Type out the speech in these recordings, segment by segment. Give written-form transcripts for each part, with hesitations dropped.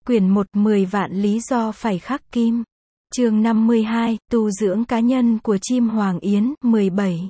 Quyển 1 10 vạn lý do phải khắc kim. Chương 52, tu dưỡng cá nhân của chim Hoàng Yến, 17.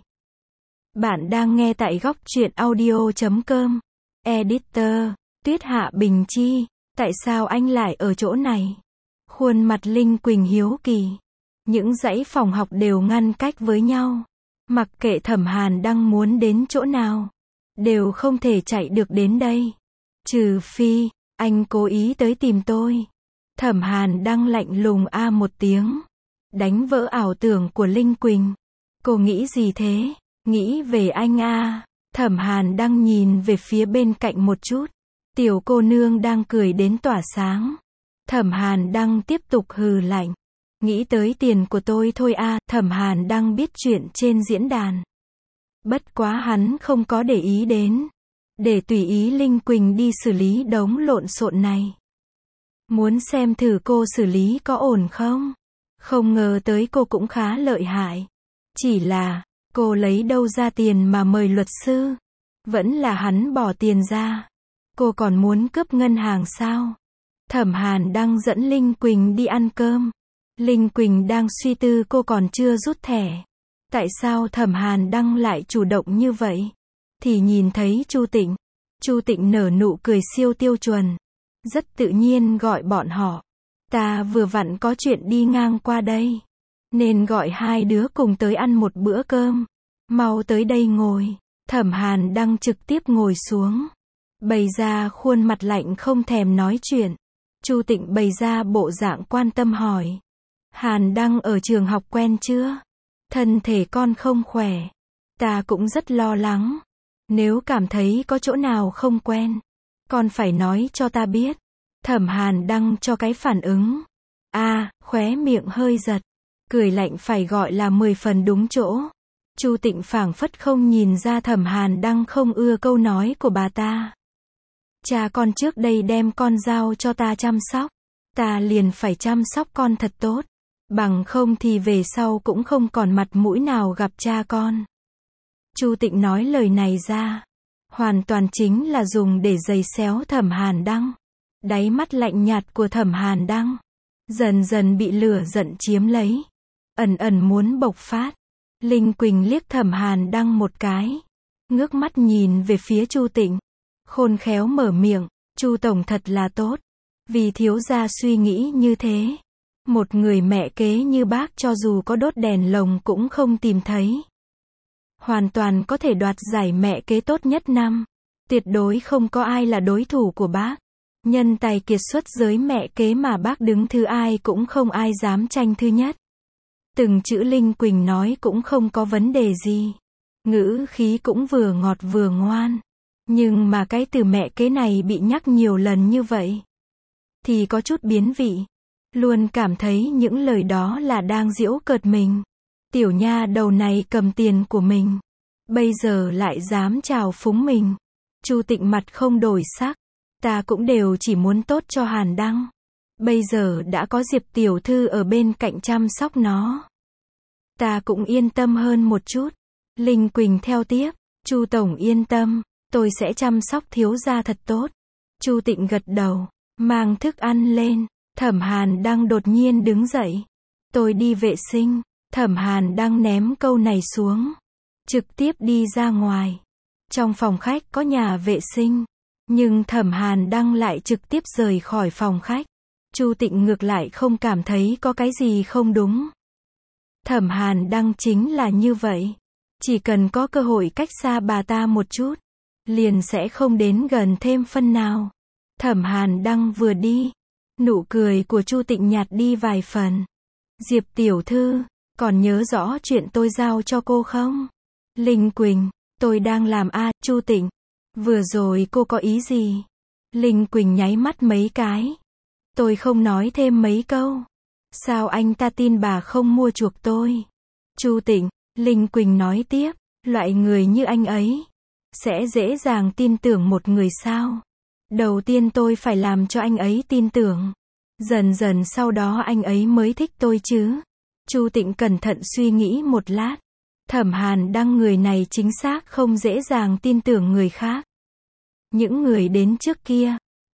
Bạn đang nghe tại góc truyện audio.com. Editor, Tuyết Hạ Bình Chi, tại sao anh lại ở chỗ này? Khuôn mặt Linh Quỳnh hiếu kỳ. Những dãy phòng học đều ngăn cách với nhau. Mặc kệ Thẩm Hàn đang muốn đến chỗ nào, đều không thể chạy được đến đây. Trừ phi, anh cố ý tới tìm tôi. Thẩm Hàn đang lạnh lùng một tiếng. Đánh vỡ ảo tưởng của Linh Quỳnh. Cô nghĩ gì thế? Nghĩ về anh Thẩm Hàn đang nhìn về phía bên cạnh một chút. Tiểu cô nương đang cười đến tỏa sáng. Thẩm Hàn đang tiếp tục hừ lạnh. Nghĩ tới tiền của tôi thôi Thẩm Hàn đang biết chuyện trên diễn đàn. Bất quá hắn không có để ý đến. Để tùy ý Linh Quỳnh đi xử lý đống lộn xộn này. Muốn xem thử cô xử lý có ổn không? Không ngờ tới cô cũng khá lợi hại. Chỉ là, cô lấy đâu ra tiền mà mời luật sư? Vẫn là hắn bỏ tiền ra. Cô còn muốn cướp ngân hàng sao? Thẩm Hàn đang dẫn Linh Quỳnh đi ăn cơm. Linh Quỳnh đang suy tư cô còn chưa rút thẻ. Tại sao Thẩm Hàn đang lại chủ động như vậy? Thì nhìn thấy Chu Tịnh. Chu Tịnh nở nụ cười siêu tiêu chuẩn. Rất tự nhiên gọi bọn họ. Ta vừa vặn có chuyện đi ngang qua đây. Nên gọi hai đứa cùng tới ăn một bữa cơm. Mau tới đây ngồi. Thẩm Hàn đang trực tiếp ngồi xuống. Bày ra khuôn mặt lạnh không thèm nói chuyện. Chu Tịnh bày ra bộ dạng quan tâm hỏi. Hàn đang ở trường học quen chưa? Thân thể con không khỏe. Ta cũng rất lo lắng. Nếu cảm thấy có chỗ nào không quen, con phải nói cho ta biết. Thẩm Hàn đăng cho cái phản ứng. Khóe miệng hơi giật. Cười lạnh phải gọi là 10 phần đúng chỗ. Chu Tịnh phảng phất không nhìn ra Thẩm Hàn đăng không ưa câu nói của bà ta. Cha con trước đây đem con giao cho ta chăm sóc. Ta liền phải chăm sóc con thật tốt. Bằng không thì về sau cũng không còn mặt mũi nào gặp cha con. Chu Tịnh nói lời này ra, hoàn toàn chính là dùng để giày xéo Thẩm Hàn đăng. Đáy mắt lạnh nhạt của Thẩm Hàn đăng dần dần bị lửa giận chiếm lấy, ẩn ẩn muốn bộc phát. Linh Quỳnh liếc Thẩm Hàn đăng một cái, ngước mắt nhìn về phía Chu Tịnh, khôn khéo mở miệng, Chu tổng thật là tốt, vì thiếu gia suy nghĩ như thế. Một người mẹ kế như bác cho dù có đốt đèn lồng cũng không tìm thấy. Hoàn toàn có thể đoạt giải mẹ kế tốt nhất năm. Tuyệt đối không có ai là đối thủ của bác. Nhân tài kiệt xuất giới mẹ kế mà bác đứng thứ ai cũng không ai dám tranh thứ nhất. Từng chữ Linh Quỳnh nói cũng không có vấn đề gì. Ngữ khí cũng vừa ngọt vừa ngoan. Nhưng mà cái từ mẹ kế này bị nhắc nhiều lần như vậy thì có chút biến vị. Luôn cảm thấy những lời đó là đang giễu cợt mình. Tiểu nha đầu này cầm tiền của mình, bây giờ lại dám trào phúng mình. Chu Tịnh mặt không đổi sắc. Ta cũng đều chỉ muốn tốt cho Hàn đăng. Bây giờ đã có Diệp tiểu thư ở bên cạnh chăm sóc nó, ta cũng yên tâm hơn một chút. Linh Quỳnh theo tiếp. Chu tổng yên tâm, tôi sẽ chăm sóc thiếu gia thật tốt. Chu Tịnh gật đầu, mang thức ăn lên. Thẩm Hàn đăng đột nhiên đứng dậy. Tôi đi vệ sinh. Thẩm Hàn đăng ném câu này xuống, trực tiếp đi ra ngoài. Trong phòng khách có nhà vệ sinh, nhưng Thẩm Hàn đăng lại trực tiếp rời khỏi phòng khách. Chu Tịnh ngược lại không cảm thấy có cái gì không đúng. Thẩm Hàn đăng chính là như vậy. Chỉ cần có cơ hội cách xa bà ta một chút, liền sẽ không đến gần thêm phân nào. Thẩm Hàn đăng vừa đi, nụ cười của Chu Tịnh nhạt đi vài phần. Diệp tiểu thư, còn nhớ rõ chuyện tôi giao cho cô không? Linh Quỳnh, tôi đang làm Chu Tịnh, vừa rồi cô có ý gì? Linh Quỳnh nháy mắt mấy cái. Tôi không nói thêm mấy câu. Sao anh ta tin bà không mua chuộc tôi? Chu Tịnh, Linh Quỳnh nói tiếp, loại người như anh ấy sẽ dễ dàng tin tưởng một người sao? Đầu tiên tôi phải làm cho anh ấy tin tưởng. Dần dần sau đó anh ấy mới thích tôi chứ. Chu Tịnh cẩn thận suy nghĩ một lát. Thẩm Hàn đăng người này chính xác không dễ dàng tin tưởng người khác. Những người đến trước kia,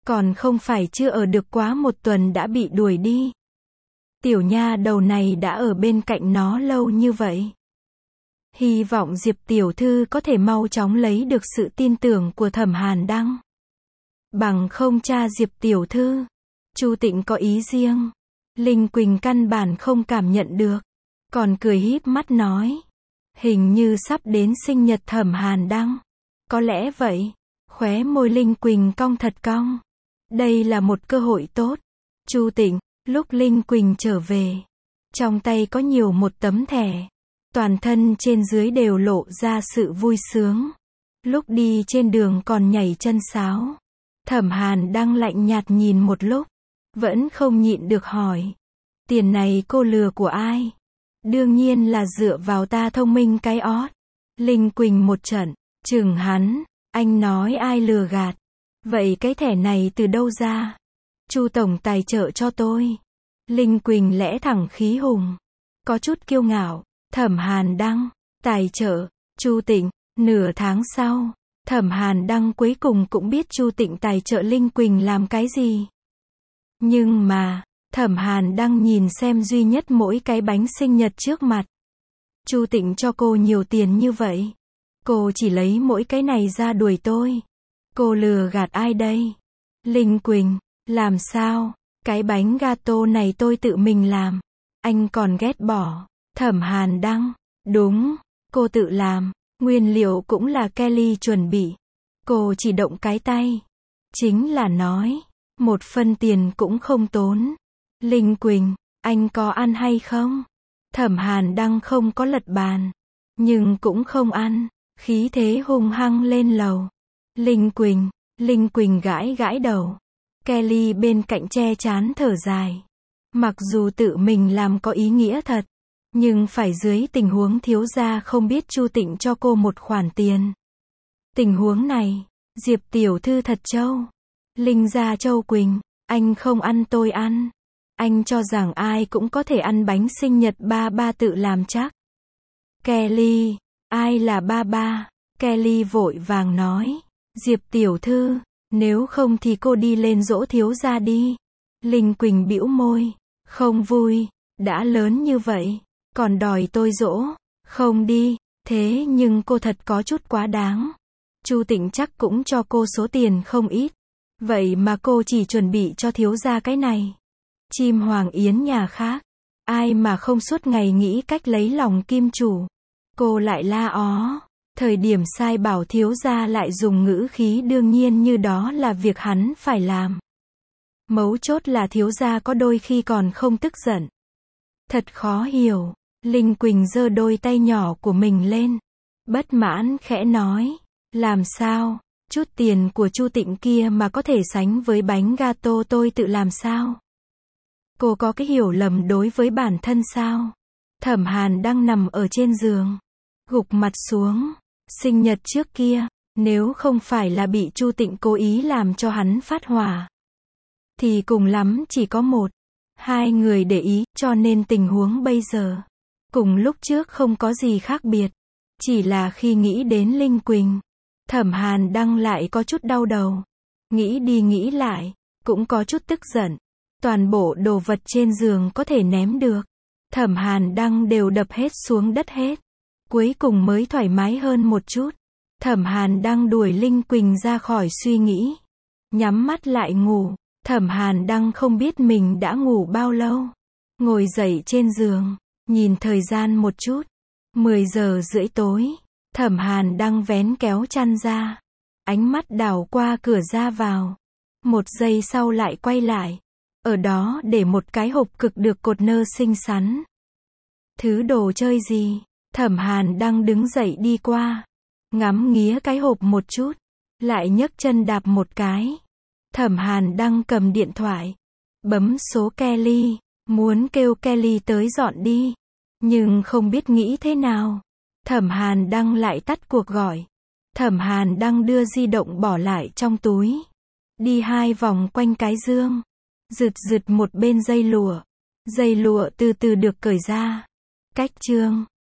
Còn không phải chưa ở được quá một tuần đã bị đuổi đi. Tiểu nha đầu này đã ở bên cạnh nó lâu như vậy. Hy vọng Diệp tiểu thư có thể mau chóng lấy được sự tin tưởng của Thẩm Hàn Đăng. Bằng không cha Diệp tiểu thư, Chu Tịnh có ý riêng. Linh Quỳnh căn bản không cảm nhận được, còn cười híp mắt nói, hình như sắp đến sinh nhật Thẩm Hàn Đăng. Có lẽ vậy. Khóe môi Linh Quỳnh cong thật cong. Đây là một cơ hội tốt. Chu Tịnh, lúc Linh Quỳnh trở về, trong tay có nhiều một tấm thẻ. Toàn thân trên dưới đều lộ ra sự vui sướng. Lúc đi trên đường còn nhảy chân sáo. Thẩm Hàn Đăng lạnh nhạt nhìn một lúc, vẫn không nhịn được hỏi. Tiền này cô lừa của ai? Đương nhiên là dựa vào ta thông minh cái ót. Linh Quỳnh một trận, chừng hắn, anh nói ai lừa gạt? Vậy cái thẻ này từ đâu ra? Chu tổng tài trợ cho tôi. Linh Quỳnh lẽ thẳng khí hùng, có chút kiêu ngạo. Thẩm Hàn Đăng, tài trợ, Chu Tịnh, nửa tháng sau, Thẩm Hàn Đăng cuối cùng cũng biết Chu Tịnh tài trợ Linh Quỳnh làm cái gì. Nhưng mà, Thẩm Hàn Đăng nhìn xem duy nhất mỗi cái bánh sinh nhật trước mặt. Chu Tịnh cho cô nhiều tiền như vậy. Cô chỉ lấy mỗi cái này ra đuổi tôi. Cô lừa gạt ai đây? Linh Quỳnh, làm sao? Cái bánh gato này tôi tự mình làm. Anh còn ghét bỏ. Thẩm Hàn Đăng, đúng, cô tự làm. Nguyên liệu cũng là Kelly chuẩn bị. Cô chỉ động cái tay. Chính là nói, một phân tiền cũng không tốn. Linh Quỳnh, anh có ăn hay không? Thẩm Hàn Đăng không có lật bàn, nhưng cũng không ăn. Khí thế hung hăng lên lầu. Linh Quỳnh gãi gãi đầu. Kelly bên cạnh che chán thở dài. Mặc dù tự mình làm có ý nghĩa thật, nhưng phải dưới tình huống thiếu gia không biết Chu Tịnh cho cô một khoản tiền. Tình huống này, Diệp tiểu thư thật trâu. Linh gia Châu Quỳnh, anh không ăn tôi ăn. Anh cho rằng ai cũng có thể ăn bánh sinh nhật ba ba tự làm chắc. Kelly, ai là ba ba? Kelly vội vàng nói. Diệp tiểu thư, nếu không thì cô đi lên dỗ thiếu gia đi. Linh Quỳnh bĩu môi, không vui, đã lớn như vậy, còn đòi tôi dỗ, không đi, thế nhưng cô thật có chút quá đáng. Chu Tịnh chắc cũng cho cô số tiền không ít, vậy mà cô chỉ chuẩn bị cho thiếu gia cái này. Chim hoàng yến nhà khác, ai mà không suốt ngày nghĩ cách lấy lòng kim chủ. Cô lại la ó, thời điểm sai bảo thiếu gia lại dùng ngữ khí đương nhiên như đó là việc hắn phải làm. Mấu chốt là thiếu gia có đôi khi còn không tức giận. Thật khó hiểu. Linh Quỳnh giơ đôi tay nhỏ của mình lên, bất mãn khẽ nói, làm sao, chút tiền của Chu Tịnh kia mà có thể sánh với bánh gato tôi tự làm sao? Cô có cái hiểu lầm đối với bản thân sao? Thẩm Hàn đang nằm ở trên giường, gục mặt xuống. Sinh nhật trước kia, nếu không phải là bị Chu Tịnh cố ý làm cho hắn phát hỏa, thì cùng lắm chỉ có một, hai người để ý, cho nên tình huống bây giờ, cùng lúc trước không có gì khác biệt. Chỉ là khi nghĩ đến Linh Quỳnh, Thẩm Hàn Đăng lại có chút đau đầu. Nghĩ đi nghĩ lại, cũng có chút tức giận. Toàn bộ đồ vật trên giường có thể ném được, Thẩm Hàn Đăng đều đập hết xuống đất hết. Cuối cùng mới thoải mái hơn một chút. Thẩm Hàn Đăng đuổi Linh Quỳnh ra khỏi suy nghĩ. Nhắm mắt lại ngủ. Thẩm Hàn Đăng không biết mình đã ngủ bao lâu. Ngồi dậy trên giường, nhìn thời gian một chút. 10:30 tối. Thẩm Hàn Đăng vén kéo chăn ra. Ánh mắt đảo qua cửa ra vào. Một giây sau lại quay lại. Ở đó để một cái hộp cực được cột nơ xinh xắn. Thứ đồ chơi gì? Thẩm Hàn Đăng đứng dậy đi qua. Ngắm nghía cái hộp một chút. Lại nhấc chân đạp một cái. Thẩm Hàn Đăng cầm điện thoại. Bấm số Kelly. Muốn kêu Kelly tới dọn đi. Nhưng không biết nghĩ thế nào. Thẩm Hàn Đăng lại tắt cuộc gọi. Thẩm Hàn Đăng đưa di động bỏ lại trong túi. Đi 2 vòng quanh cái giường. Rượt một bên dây lụa. Dây lụa từ từ được cởi ra. Cách chương